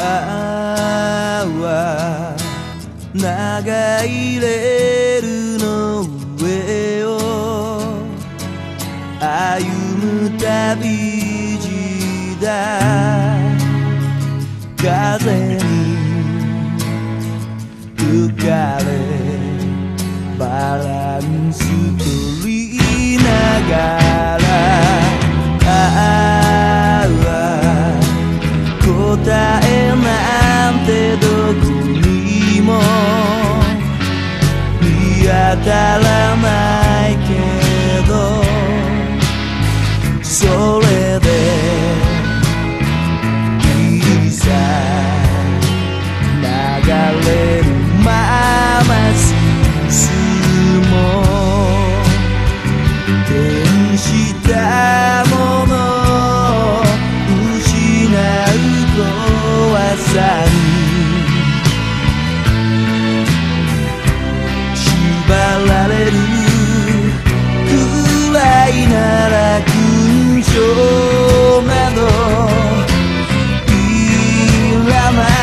は長いレールの上を歩む旅路だ。風に浮かれバランス取りながら答えなんてどこにも見当たらないけど、それでいいさ。流れるまま進もう。手にしたもの怖さに縛られるくらいなら勲章などいらない。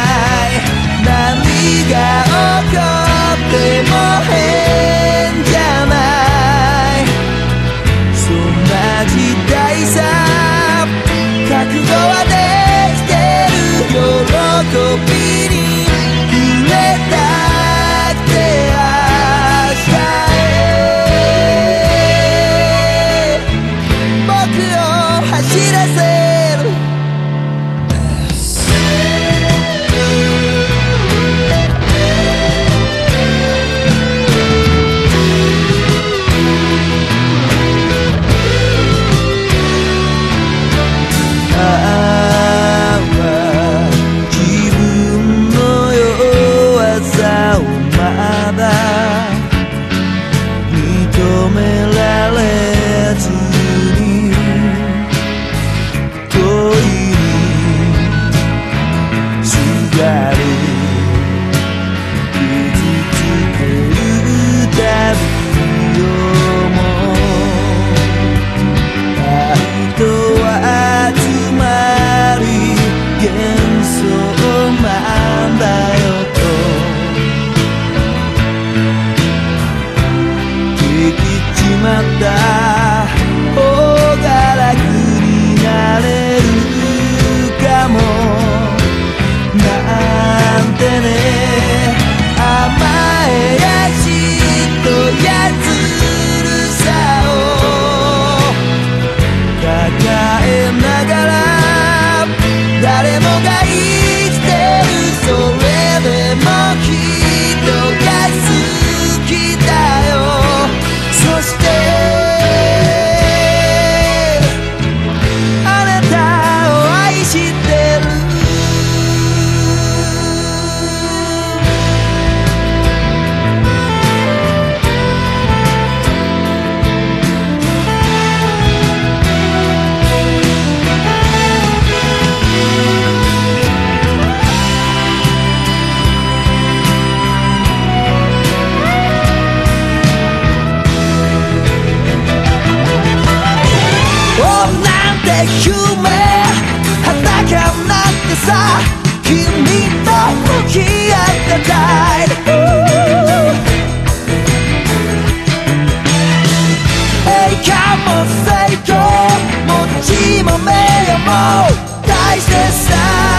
何が起こっても変じゃない。そんな時代さ。覚悟はで喜びに触れたくて明日へ僕を走らせる。認められずに恋にすがる。傷つけるたびをも愛と集まり幻想なんだよとまった方が楽になれるかもなんてね。甘えやしとやつるさを抱えながら誰もが生きてる。それでも人が好きだよ。そしてあなたを愛してる。夢裸になってさ君と向き合ってたい。栄冠も成功も地も名誉も大してさ